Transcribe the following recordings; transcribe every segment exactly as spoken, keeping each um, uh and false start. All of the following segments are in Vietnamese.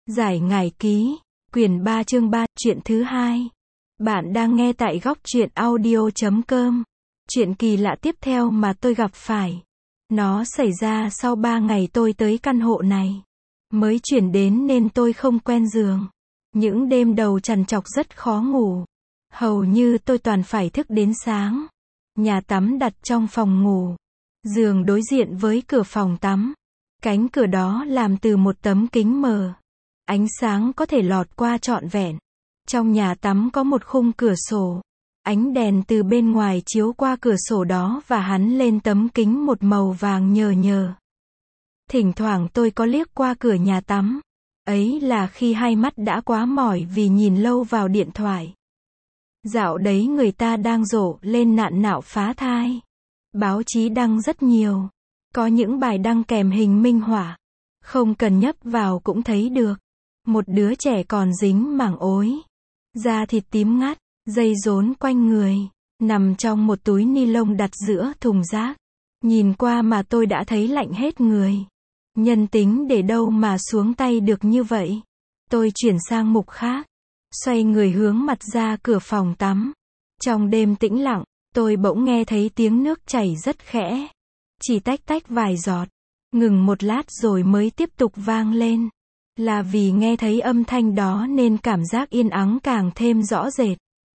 Giải ngải ký, quyển ba chương ba, truyện thứ hai. Bạn đang nghe tại góc truyện audio chấm com. Chuyện kỳ lạ tiếp theo mà tôi gặp phải. Nó xảy ra sau ba ngày tôi tới căn hộ này. Mới chuyển đến nên tôi không quen giường. Những đêm đầu trằn trọc rất khó ngủ. Hầu như tôi toàn phải thức đến sáng. Nhà tắm đặt trong phòng ngủ. Giường đối diện với cửa phòng tắm. Cánh cửa đó làm từ một tấm kính mờ. Ánh sáng có thể lọt qua trọn vẹn. Trong nhà tắm có một khung cửa sổ. Ánh đèn từ bên ngoài chiếu qua cửa sổ đó và hắn lên tấm kính một màu vàng nhờ nhờ. Thỉnh thoảng tôi có liếc qua cửa nhà tắm. Ấy là khi hai mắt đã quá mỏi vì nhìn lâu vào điện thoại. Dạo đấy người ta đang rộ lên nạn nạo phá thai. Báo chí đăng rất nhiều. Có những bài đăng kèm hình minh họa. Không cần nhấp vào cũng thấy được. Một đứa trẻ còn dính mảng ối. Da thịt tím ngắt, dây rốn quanh người. Nằm trong một túi ni lông đặt giữa thùng rác. Nhìn qua mà tôi đã thấy lạnh hết người. Nhân tính để đâu mà xuống tay được như vậy. Tôi chuyển sang mục khác. Xoay người hướng mặt ra cửa phòng tắm. Trong đêm tĩnh lặng, tôi bỗng nghe thấy tiếng nước chảy rất khẽ. Chỉ tách tách vài giọt. Ngừng một lát rồi mới tiếp tục vang lên. Là vì nghe thấy âm thanh đó nên cảm giác yên ắng càng thêm rõ rệt.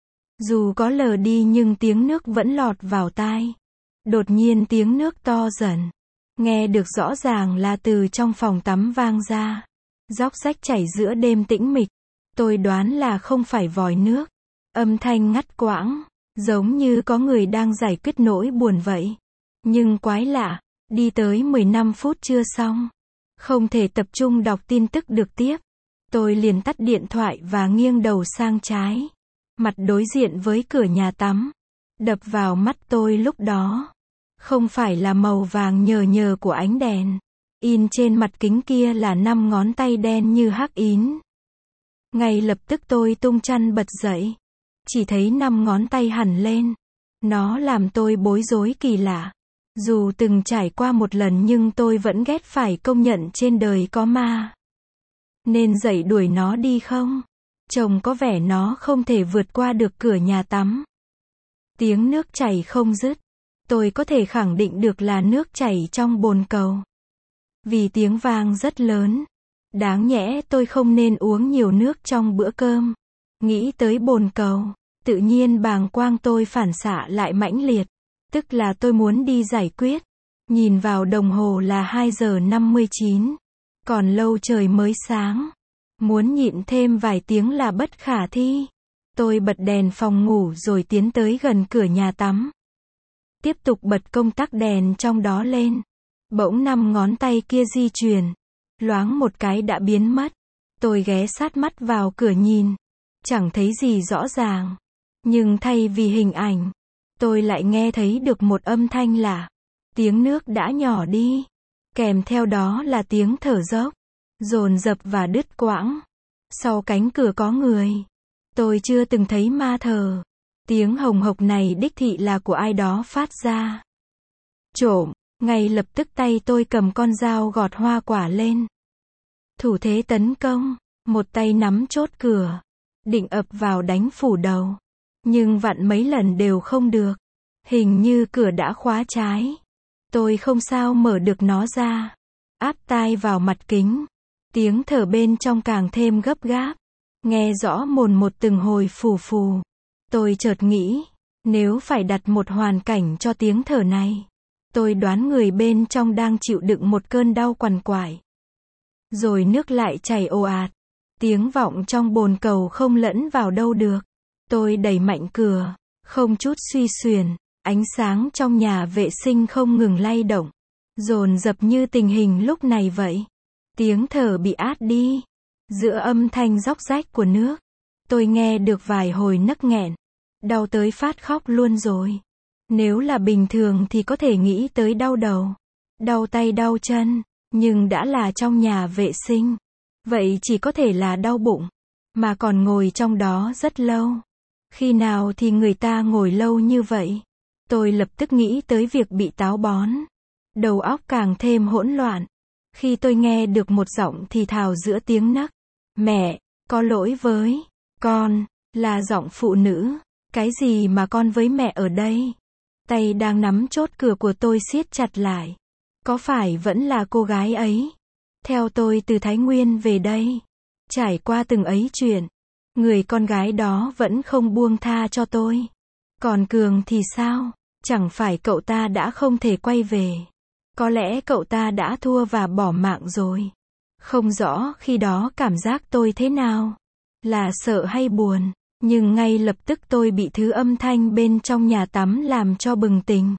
Dù có lờ đi nhưng tiếng nước vẫn lọt vào tai. Đột nhiên tiếng nước to dần. Nghe được rõ ràng là từ trong phòng tắm vang ra. Róc rách chảy giữa đêm tĩnh mịch. Tôi đoán là không phải vòi nước. Âm thanh ngắt quãng. Giống như có người đang giải quyết nỗi buồn vậy. Nhưng quái lạ. Đi tới mười lăm phút chưa xong. Không thể tập trung đọc tin tức được tiếp. Tôi liền tắt điện thoại và nghiêng đầu sang trái. Mặt đối diện với cửa nhà tắm. Đập vào mắt tôi lúc đó. Không phải là màu vàng nhờ nhờ của ánh đèn. In trên mặt kính kia là năm ngón tay đen như hắc ín. Ngay lập tức tôi tung chăn bật dậy. Chỉ thấy năm ngón tay hằn lên. Nó làm tôi bối rối kỳ lạ. Dù từng trải qua một lần nhưng tôi vẫn ghét phải công nhận trên đời có ma. Nên dậy đuổi nó đi không? Trông có vẻ nó không thể vượt qua được cửa nhà tắm. Tiếng nước chảy không dứt. Tôi có thể khẳng định được là nước chảy trong bồn cầu. Vì tiếng vang rất lớn. Đáng nhẽ tôi không nên uống nhiều nước trong bữa cơm. Nghĩ tới bồn cầu, tự nhiên bàng quang tôi phản xạ lại mãnh liệt. Tức là tôi muốn đi giải quyết. Nhìn vào đồng hồ là hai giờ năm mươi chín. Còn lâu trời mới sáng. Muốn nhịn thêm vài tiếng là bất khả thi. Tôi bật đèn phòng ngủ rồi tiến tới gần cửa nhà tắm. Tiếp tục bật công tắc đèn trong đó lên. Bỗng năm ngón tay kia di chuyển. Loáng một cái đã biến mất. Tôi ghé sát mắt vào cửa nhìn. Chẳng thấy gì rõ ràng. Nhưng thay vì hình ảnh, tôi lại nghe thấy được một âm thanh lạ. Tiếng nước đã nhỏ đi. Kèm theo đó là tiếng thở dốc. Dồn dập và đứt quãng. Sau cánh cửa có người. Tôi chưa từng thấy ma thờ. Tiếng hồng hộc này đích thị là của ai đó phát ra. Trộm. Ngay lập tức tay tôi cầm con dao gọt hoa quả lên. Thủ thế tấn công. Một tay nắm chốt cửa. Định ập vào đánh phủ đầu. Nhưng vặn mấy lần đều không được. Hình như cửa đã khóa trái. Tôi không sao mở được nó ra. Áp tai vào mặt kính. Tiếng thở bên trong càng thêm gấp gáp. Nghe rõ mồn một từng hồi phù phù. Tôi chợt nghĩ. Nếu phải đặt một hoàn cảnh cho tiếng thở này. Tôi đoán người bên trong đang chịu đựng một cơn đau quằn quại. Rồi nước lại chảy ồ ạt. Tiếng vọng trong bồn cầu không lẫn vào đâu được. Tôi đẩy mạnh cửa. Không chút suy xuyển. Ánh sáng trong nhà vệ sinh không ngừng lay động. Dồn dập như tình hình lúc này vậy. Tiếng thở bị át đi. Giữa âm thanh róc rách của nước. Tôi nghe được vài hồi nấc nghẹn. Đau tới phát khóc luôn rồi. Nếu là bình thường thì có thể nghĩ tới đau đầu. Đau tay đau chân. Nhưng đã là trong nhà vệ sinh. Vậy chỉ có thể là đau bụng. Mà còn ngồi trong đó rất lâu. Khi nào thì người ta ngồi lâu như vậy? Tôi lập tức nghĩ tới việc bị táo bón. Đầu óc càng thêm hỗn loạn. Khi tôi nghe được một giọng thì thào giữa tiếng nấc. Mẹ, có lỗi với con, là giọng phụ nữ. Cái gì mà con với mẹ ở đây? Tay đang nắm chốt cửa của tôi siết chặt lại. Có phải vẫn là cô gái ấy? Theo tôi từ Thái Nguyên về đây. Trải qua từng ấy chuyện. Người con gái đó vẫn không buông tha cho tôi. Còn Cường thì sao? Chẳng phải cậu ta đã không thể quay về. Có lẽ cậu ta đã thua và bỏ mạng rồi. Không rõ khi đó cảm giác tôi thế nào. Là sợ hay buồn. Nhưng ngay lập tức tôi bị thứ âm thanh bên trong nhà tắm làm cho bừng tỉnh.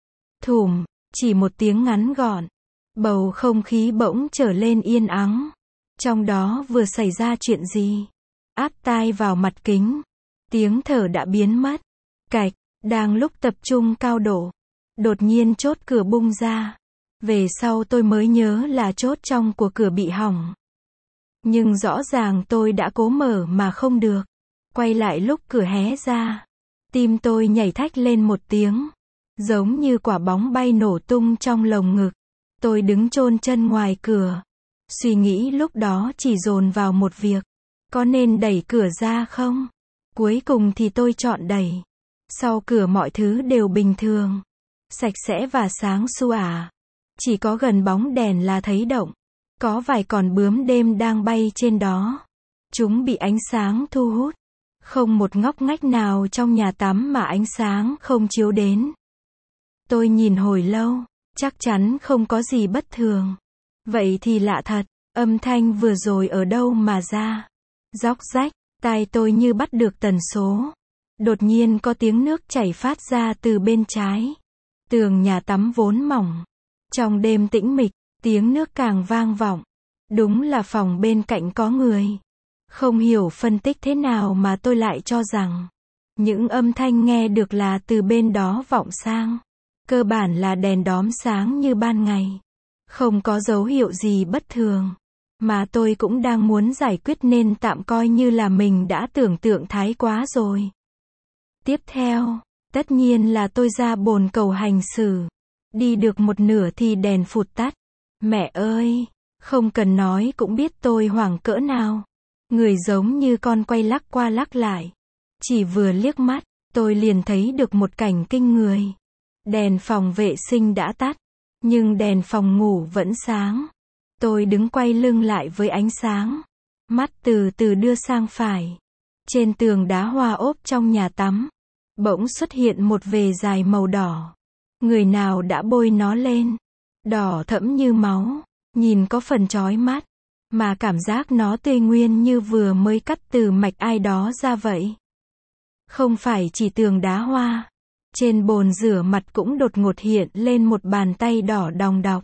Thùm, chỉ một tiếng ngắn gọn. Bầu không khí bỗng trở lên yên ắng. Trong đó vừa xảy ra chuyện gì? Áp tai vào mặt kính. Tiếng thở đã biến mất. Cạch, đang lúc tập trung cao độ. Đột nhiên chốt cửa bung ra. Về sau tôi mới nhớ là chốt trong của cửa bị hỏng. Nhưng rõ ràng tôi đã cố mở mà không được. Quay lại lúc cửa hé ra. Tim tôi nhảy thách lên một tiếng. Giống như quả bóng bay nổ tung trong lồng ngực. Tôi đứng chôn chân ngoài cửa. Suy nghĩ lúc đó chỉ dồn vào một việc. Có nên đẩy cửa ra không? Cuối cùng thì tôi chọn đẩy. Sau cửa mọi thứ đều bình thường. Sạch sẽ và sáng sủa. Chỉ có gần bóng đèn là thấy động. Có vài con bướm đêm đang bay trên đó. Chúng bị ánh sáng thu hút. Không một ngóc ngách nào trong nhà tắm mà ánh sáng không chiếu đến. Tôi nhìn hồi lâu. Chắc chắn không có gì bất thường. Vậy thì lạ thật. Âm thanh vừa rồi ở đâu mà ra? Róc rách. Tai tôi như bắt được tần số. Đột nhiên có tiếng nước chảy phát ra từ bên trái. Tường nhà tắm vốn mỏng. Trong đêm tĩnh mịch, tiếng nước càng vang vọng. Đúng là phòng bên cạnh có người. Không hiểu phân tích thế nào mà tôi lại cho rằng những âm thanh nghe được là từ bên đó vọng sang. Cơ bản là đèn đóm sáng như ban ngày. Không có dấu hiệu gì bất thường. Mà tôi cũng đang muốn giải quyết nên tạm coi như là mình đã tưởng tượng thái quá rồi. Tiếp theo, tất nhiên là tôi ra bồn cầu hành xử. Đi được một nửa thì đèn phụt tắt. Mẹ ơi, không cần nói cũng biết tôi hoảng cỡ nào. Người giống như con quay lắc qua lắc lại. Chỉ vừa liếc mắt, tôi liền thấy được một cảnh kinh người. Đèn phòng vệ sinh đã tắt, nhưng đèn phòng ngủ vẫn sáng. Tôi đứng quay lưng lại với ánh sáng. Mắt từ từ đưa sang phải. Trên tường đá hoa ốp trong nhà tắm, bỗng xuất hiện một vệt dài màu đỏ. Người nào đã bôi nó lên? Đỏ thẫm như máu, nhìn có phần chói mắt, mà cảm giác nó tươi nguyên như vừa mới cắt từ mạch ai đó ra vậy. Không phải chỉ tường đá hoa, trên bồn rửa mặt cũng đột ngột hiện lên một bàn tay đỏ đòng đọc.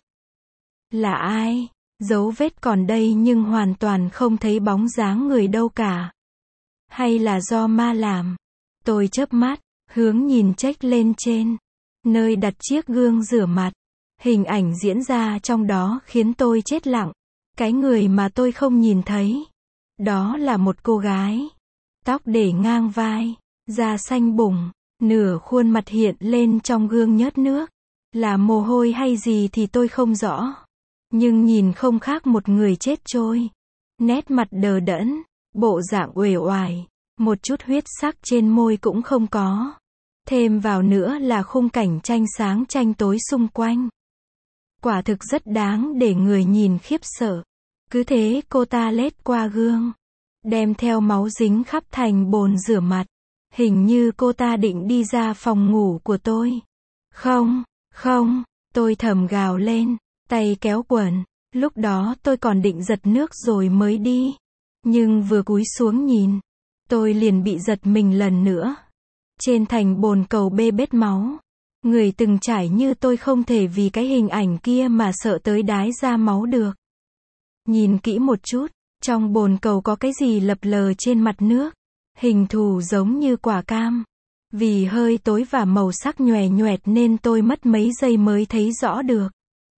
Là ai? Dấu vết còn đây nhưng hoàn toàn không thấy bóng dáng người đâu cả. Hay là do ma làm? Tôi chớp mắt, hướng nhìn check lên trên, nơi đặt chiếc gương rửa mặt. Hình ảnh diễn ra trong đó khiến tôi chết lặng. Cái người mà tôi không nhìn thấy, đó là một cô gái. Tóc để ngang vai, da xanh bùng, nửa khuôn mặt hiện lên trong gương nhớt nước. Là mồ hôi hay gì thì tôi không rõ. Nhưng nhìn không khác một người chết trôi. Nét mặt đờ đẫn, bộ dạng uể oải, một chút huyết sắc trên môi cũng không có. Thêm vào nữa là khung cảnh tranh sáng tranh tối xung quanh. Quả thực rất đáng để người nhìn khiếp sợ. Cứ thế cô ta lết qua gương, đem theo máu dính khắp thành bồn rửa mặt. Hình như cô ta định đi ra phòng ngủ của tôi. Không, không, tôi thầm gào lên, tay kéo quần. Lúc đó tôi còn định giật nước rồi mới đi. Nhưng vừa cúi xuống nhìn, tôi liền bị giật mình lần nữa. Trên thành bồn cầu bê bết máu. Người từng trải như tôi không thể vì cái hình ảnh kia mà sợ tới đái ra máu được. Nhìn kỹ một chút, trong bồn cầu có cái gì lập lờ trên mặt nước. Hình thù giống như quả cam. Vì hơi tối và màu sắc nhòe nhoẹt nên tôi mất mấy giây mới thấy rõ được.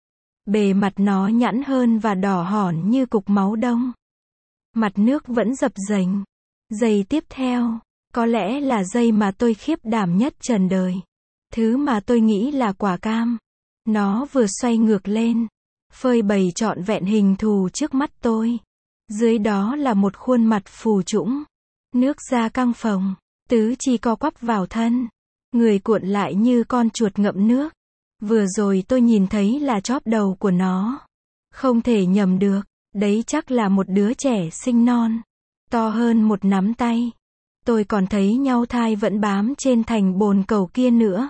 Bề mặt nó nhẵn hơn và đỏ hòn như cục máu đông. Mặt nước vẫn dập dềnh. Giây tiếp theo, có lẽ là giây mà tôi khiếp đảm nhất trần đời. Thứ mà tôi nghĩ là quả cam. Nó vừa xoay ngược lên, phơi bày trọn vẹn hình thù trước mắt tôi. Dưới đó là một khuôn mặt phù trũng. Nước da căng phồng. Tứ chi co quắp vào thân. Người cuộn lại như con chuột ngậm nước. Vừa rồi tôi nhìn thấy là chóp đầu của nó. Không thể nhầm được. Đấy chắc là một đứa trẻ sinh non. To hơn một nắm tay. Tôi còn thấy nhau thai vẫn bám trên thành bồn cầu kia nữa.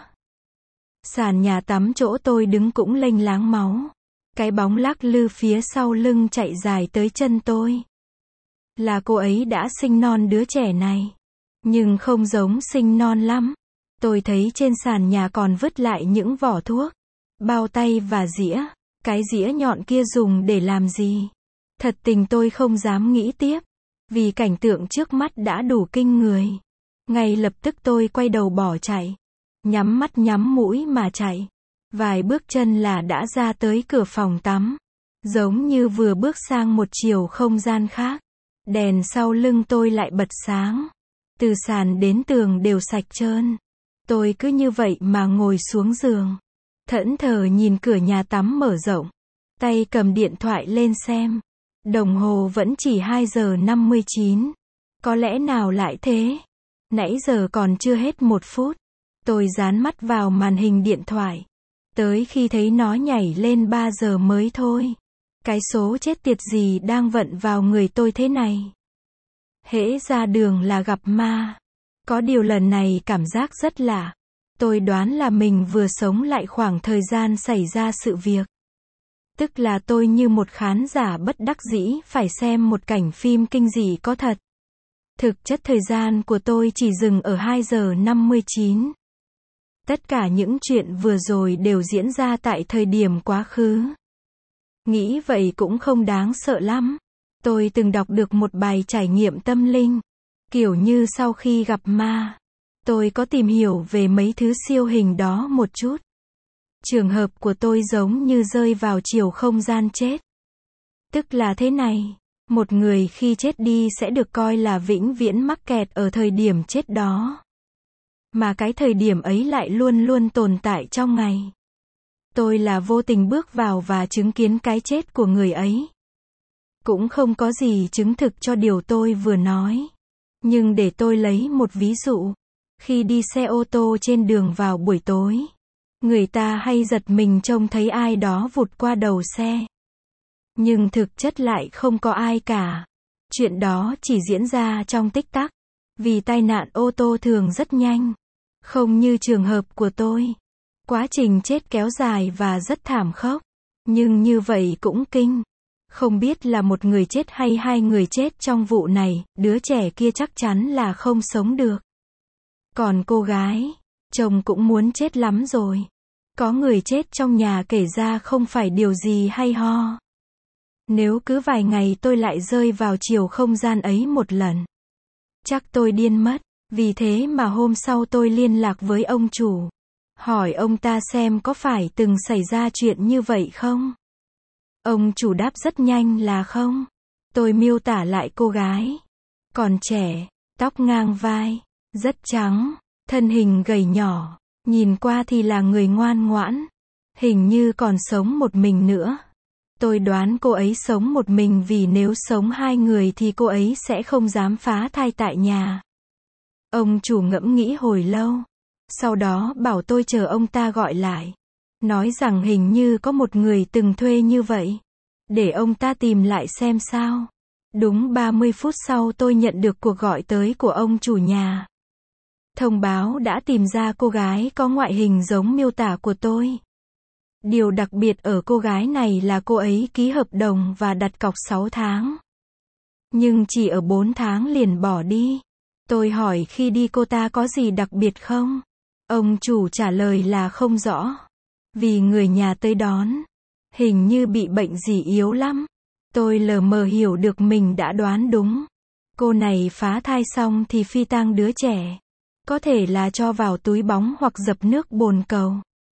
Sàn nhà tắm chỗ tôi đứng cũng lênh láng máu. Cái bóng lắc lư phía sau lưng chạy dài tới chân tôi. Là cô ấy đã sinh non đứa trẻ này. Nhưng không giống sinh non lắm. Tôi thấy trên sàn nhà còn vứt lại những vỏ thuốc, bao tay và dĩa. Cái dĩa nhọn kia dùng để làm gì? Thật tình tôi không dám nghĩ tiếp. Vì cảnh tượng trước mắt đã đủ kinh người. Ngay lập tức tôi quay đầu bỏ chạy. Nhắm mắt nhắm mũi mà chạy. Vài bước chân là đã ra tới cửa phòng tắm. Giống như vừa bước sang một chiều không gian khác. Đèn sau lưng tôi lại bật sáng. Từ sàn đến tường đều sạch trơn. Tôi cứ như vậy mà ngồi xuống giường. Thẫn thờ nhìn cửa nhà tắm mở rộng. Tay cầm điện thoại lên xem. Đồng hồ vẫn chỉ hai giờ năm mươi chín. Có lẽ nào lại thế? Nãy giờ còn chưa hết một phút. Tôi dán mắt vào màn hình điện thoại. Tới khi thấy nó nhảy lên ba giờ mới thôi. Cái số chết tiệt gì đang vận vào người tôi thế này? Hễ ra đường là gặp ma. Có điều lần này cảm giác rất lạ. Tôi đoán là mình vừa sống lại khoảng thời gian xảy ra sự việc. Tức là tôi như một khán giả bất đắc dĩ phải xem một cảnh phim kinh dị có thật. Thực chất thời gian của tôi chỉ dừng ở hai giờ năm mươi chín. Tất cả những chuyện vừa rồi đều diễn ra tại thời điểm quá khứ. Nghĩ vậy cũng không đáng sợ lắm. Tôi từng đọc được một bài trải nghiệm tâm linh. Kiểu như sau khi gặp ma, tôi có tìm hiểu về mấy thứ siêu hình đó một chút. Trường hợp của tôi giống như rơi vào chiều không gian chết. Tức là thế này, một người khi chết đi sẽ được coi là vĩnh viễn mắc kẹt ở thời điểm chết đó. Mà cái thời điểm ấy lại luôn luôn tồn tại trong ngày. Tôi là vô tình bước vào và chứng kiến cái chết của người ấy. Cũng không có gì chứng thực cho điều tôi vừa nói. Nhưng để tôi lấy một ví dụ. Khi đi xe ô tô trên đường vào buổi tối, người ta hay giật mình trông thấy ai đó vụt qua đầu xe. Nhưng thực chất lại không có ai cả. Chuyện đó chỉ diễn ra trong tích tắc. Vì tai nạn ô tô thường rất nhanh. Không như trường hợp của tôi. Quá trình chết kéo dài và rất thảm khốc. Nhưng như vậy cũng kinh. Không biết là một người chết hay hai người chết trong vụ này, đứa trẻ kia chắc chắn là không sống được. Còn cô gái, chồng cũng muốn chết lắm rồi. Có người chết trong nhà kể ra không phải điều gì hay ho. Nếu cứ vài ngày tôi lại rơi vào chiều không gian ấy một lần, chắc tôi điên mất. Vì thế mà hôm sau tôi liên lạc với ông chủ. Hỏi ông ta xem có phải từng xảy ra chuyện như vậy không? Ông chủ đáp rất nhanh là không. Tôi miêu tả lại cô gái. Còn trẻ, tóc ngang vai, rất trắng, thân hình gầy nhỏ, nhìn qua thì là người ngoan ngoãn. Hình như còn sống một mình nữa. Tôi đoán cô ấy sống một mình vì nếu sống hai người thì cô ấy sẽ không dám phá thai tại nhà. Ông chủ ngẫm nghĩ hồi lâu. Sau đó bảo tôi chờ ông ta gọi lại. Nói rằng hình như có một người từng thuê như vậy. Để ông ta tìm lại xem sao. Đúng ba mươi phút sau tôi nhận được cuộc gọi tới của ông chủ nhà. Thông báo đã tìm ra cô gái có ngoại hình giống miêu tả của tôi. Điều đặc biệt ở cô gái này là cô ấy ký hợp đồng và đặt cọc sáu tháng. Nhưng chỉ ở bốn tháng liền bỏ đi. Tôi hỏi khi đi cô ta có gì đặc biệt không? Ông chủ trả lời là không rõ. Vì người nhà tới đón. Hình như bị bệnh gì yếu lắm. Tôi lờ mờ hiểu được mình đã đoán đúng. Cô này phá thai xong thì phi tang đứa trẻ. Có thể là cho vào túi bóng hoặc dập nước bồn cầu.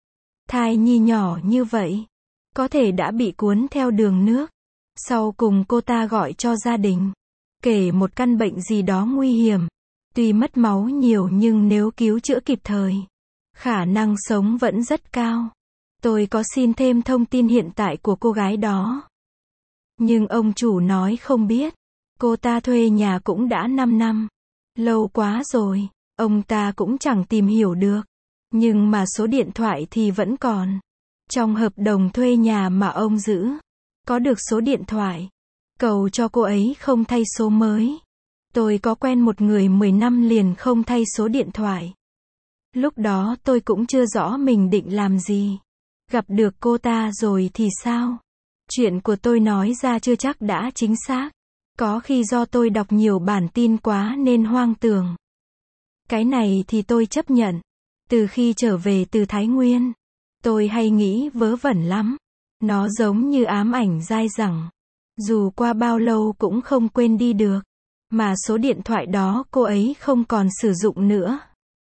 Thai nhi nhỏ như vậy. Có thể đã bị cuốn theo đường nước. Sau cùng cô ta gọi cho gia đình. Kể một căn bệnh gì đó nguy hiểm. Tuy mất máu nhiều nhưng nếu cứu chữa kịp thời, khả năng sống vẫn rất cao. Tôi có xin thêm thông tin hiện tại của cô gái đó. Nhưng ông chủ nói không biết. Cô ta thuê nhà cũng đã năm năm. Lâu quá rồi, ông ta cũng chẳng tìm hiểu được. Nhưng mà số điện thoại thì vẫn còn. Trong hợp đồng thuê nhà mà ông giữ, có được số điện thoại. Cầu cho cô ấy không thay số mới. Tôi có quen một người mười năm liền không thay số điện thoại. Lúc đó tôi cũng chưa rõ mình định làm gì. Gặp được cô ta rồi thì sao? Chuyện của tôi nói ra chưa chắc đã chính xác. Có khi do tôi đọc nhiều bản tin quá nên hoang tưởng. Cái này thì tôi chấp nhận. Từ khi trở về từ Thái Nguyên, tôi hay nghĩ vớ vẩn lắm. Nó giống như ám ảnh dai dẳng. Dù qua bao lâu cũng không quên đi được. Mà số điện thoại đó cô ấy không còn sử dụng nữa.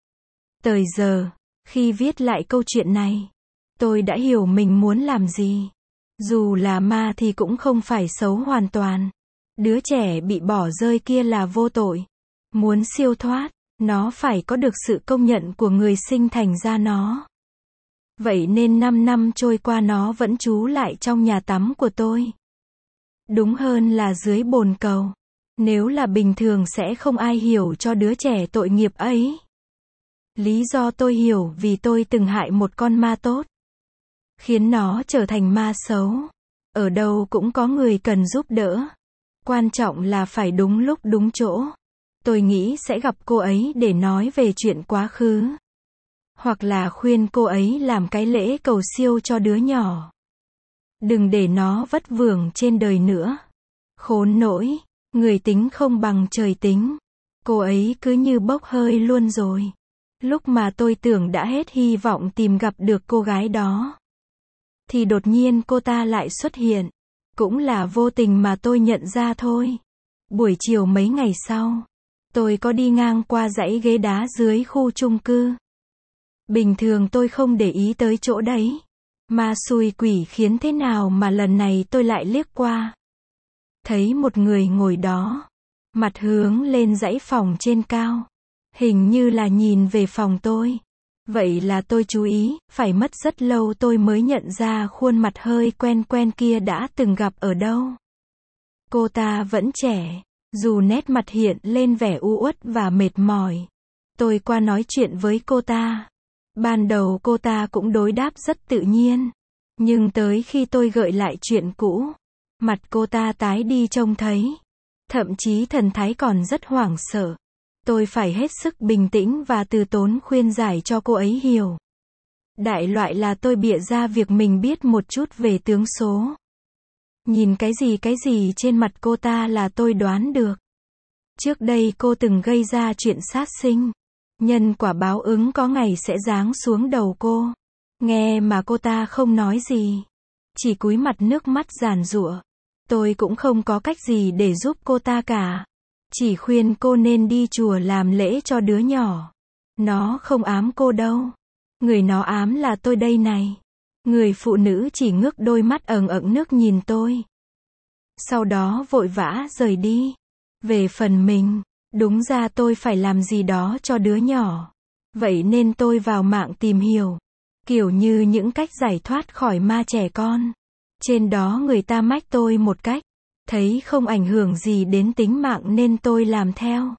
Tới giờ, khi viết lại câu chuyện này, tôi đã hiểu mình muốn làm gì. Dù là ma thì cũng không phải xấu hoàn toàn. Đứa trẻ bị bỏ rơi kia là vô tội. Muốn siêu thoát, nó phải có được sự công nhận của người sinh thành ra nó. Vậy nên năm năm trôi qua nó vẫn trú lại trong nhà tắm của tôi. Đúng hơn là dưới bồn cầu. Nếu là bình thường sẽ không ai hiểu cho đứa trẻ tội nghiệp ấy. Lý do tôi hiểu vì tôi từng hại một con ma tốt. Khiến nó trở thành ma xấu. Ở đâu cũng có người cần giúp đỡ. Quan trọng là phải đúng lúc đúng chỗ. Tôi nghĩ sẽ gặp cô ấy để nói về chuyện quá khứ. Hoặc là khuyên cô ấy làm cái lễ cầu siêu cho đứa nhỏ. Đừng để nó vất vưởng trên đời nữa. Khốn nỗi, người tính không bằng trời tính. Cô ấy cứ như bốc hơi luôn rồi. Lúc mà tôi tưởng đã hết hy vọng tìm gặp được cô gái đó, thì đột nhiên cô ta lại xuất hiện. Cũng là vô tình mà tôi nhận ra thôi. Buổi chiều mấy ngày sau, tôi có đi ngang qua dãy ghế đá dưới khu chung cư. Bình thường tôi không để ý tới chỗ đấy. Ma xui quỷ khiến thế nào mà lần này tôi lại liếc qua. Thấy một người ngồi đó, mặt hướng lên dãy phòng trên cao. Hình như là nhìn về phòng tôi. Vậy là tôi chú ý, phải mất rất lâu tôi mới nhận ra khuôn mặt hơi quen quen kia đã từng gặp ở đâu. Cô ta vẫn trẻ, dù nét mặt hiện lên vẻ u uất và mệt mỏi. Tôi qua nói chuyện với cô ta. Ban đầu cô ta cũng đối đáp rất tự nhiên. Nhưng tới khi tôi gợi lại chuyện cũ, mặt cô ta tái đi trông thấy. Thậm chí thần thái còn rất hoảng sợ. Tôi phải hết sức bình tĩnh và từ tốn khuyên giải cho cô ấy hiểu. Đại loại là tôi bịa ra việc mình biết một chút về tướng số. Nhìn cái gì cái gì trên mặt cô ta là tôi đoán được. Trước đây cô từng gây ra chuyện sát sinh. Nhân quả báo ứng có ngày sẽ giáng xuống đầu cô. Nghe mà cô ta không nói gì. Chỉ cúi mặt nước mắt giàn giụa. Tôi cũng không có cách gì để giúp cô ta cả. Chỉ khuyên cô nên đi chùa làm lễ cho đứa nhỏ. Nó không ám cô đâu. Người nó ám là tôi đây này. Người phụ nữ chỉ ngước đôi mắt ẩn ẩn nước nhìn tôi. Sau đó vội vã rời đi. Về phần mình, đúng ra tôi phải làm gì đó cho đứa nhỏ. Vậy nên tôi vào mạng tìm hiểu. Kiểu như những cách giải thoát khỏi ma trẻ con. Trên đó người ta mách tôi một cách. Thấy không ảnh hưởng gì đến tính mạng nên tôi làm theo.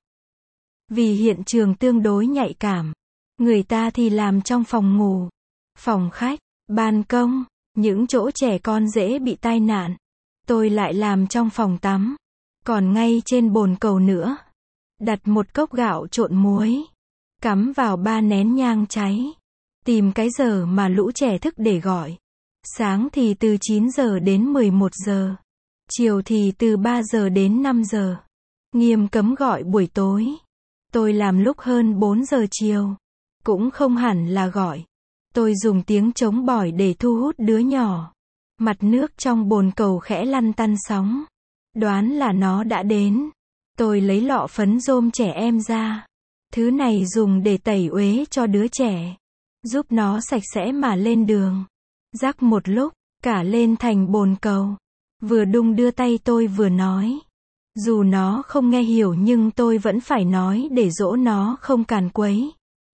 Vì hiện trường tương đối nhạy cảm. Người ta thì làm trong phòng ngủ, phòng khách, ban công, những chỗ trẻ con dễ bị tai nạn. Tôi lại làm trong phòng tắm. Còn ngay trên bồn cầu nữa. Đặt một cốc gạo trộn muối. Cắm vào ba nén nhang cháy. Tìm cái giờ mà lũ trẻ thức để gọi. Sáng thì từ chín giờ đến mười một giờ. Chiều thì từ ba giờ đến năm giờ. Nghiêm cấm gọi buổi tối. Tôi làm lúc hơn bốn giờ chiều. Cũng không hẳn là gọi. Tôi dùng tiếng trống bỏi để thu hút đứa nhỏ. Mặt nước trong bồn cầu khẽ lăn tăn sóng. Đoán là nó đã đến. Tôi lấy lọ phấn rôm trẻ em ra. Thứ này dùng để tẩy uế cho đứa trẻ. Giúp nó sạch sẽ mà lên đường. Rắc một lúc, cả lên thành bồn cầu. Vừa đung đưa tay tôi vừa nói. Dù nó không nghe hiểu nhưng tôi vẫn phải nói để dỗ nó không càn quấy.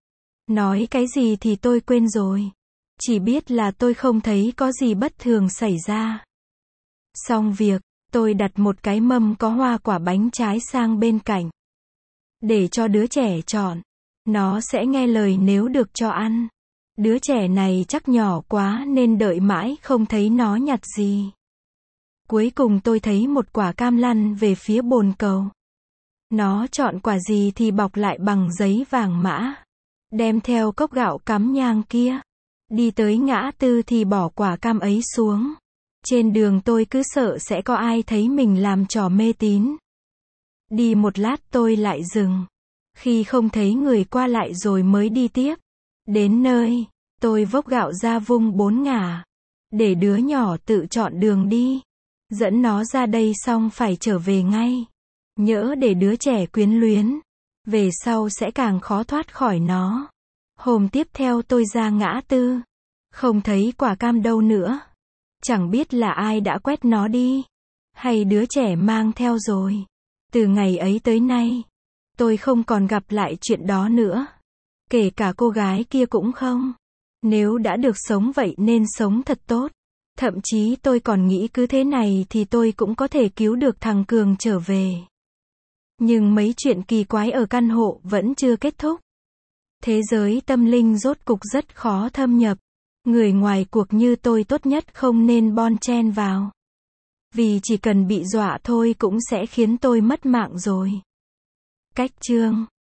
Nói cái gì thì tôi quên rồi. Chỉ biết là tôi không thấy có gì bất thường xảy ra. Xong việc, Tôi đặt một cái mâm có hoa quả bánh trái sang bên cạnh. Để cho đứa trẻ chọn. Nó sẽ nghe lời nếu được cho ăn. Đứa trẻ này chắc nhỏ quá nên đợi mãi không thấy nó nhặt gì. Cuối cùng tôi thấy một quả cam lăn về phía bồn cầu. Nó chọn quả gì thì bọc lại bằng giấy vàng mã. Đem theo cốc gạo cắm nhang kia. Đi tới ngã tư thì bỏ quả cam ấy xuống. Trên đường tôi cứ sợ sẽ có ai thấy mình làm trò mê tín. Đi một lát tôi lại dừng. Khi không thấy người qua lại rồi mới đi tiếp. Đến nơi, tôi vốc gạo ra vung bốn ngả. Để đứa nhỏ tự chọn đường đi. Dẫn nó ra đây xong phải trở về ngay. Nhỡ để đứa trẻ quyến luyến. Về sau sẽ càng khó thoát khỏi nó. Hôm tiếp theo tôi ra ngã tư. Không thấy quả cam đâu nữa. Chẳng biết là ai đã quét nó đi. Hay đứa trẻ mang theo rồi. Từ ngày ấy tới nay, tôi không còn gặp lại chuyện đó nữa. Kể cả cô gái kia cũng không. Nếu đã được sống vậy nên sống thật tốt. Thậm chí tôi còn nghĩ cứ thế này thì tôi cũng có thể cứu được thằng Cường trở về. Nhưng mấy chuyện kỳ quái ở căn hộ vẫn chưa kết thúc. Thế giới tâm linh rốt cục rất khó thâm nhập. Người ngoài cuộc như tôi tốt nhất không nên bon chen vào. Vì chỉ cần bị dọa thôi cũng sẽ khiến tôi mất mạng rồi. Cách chương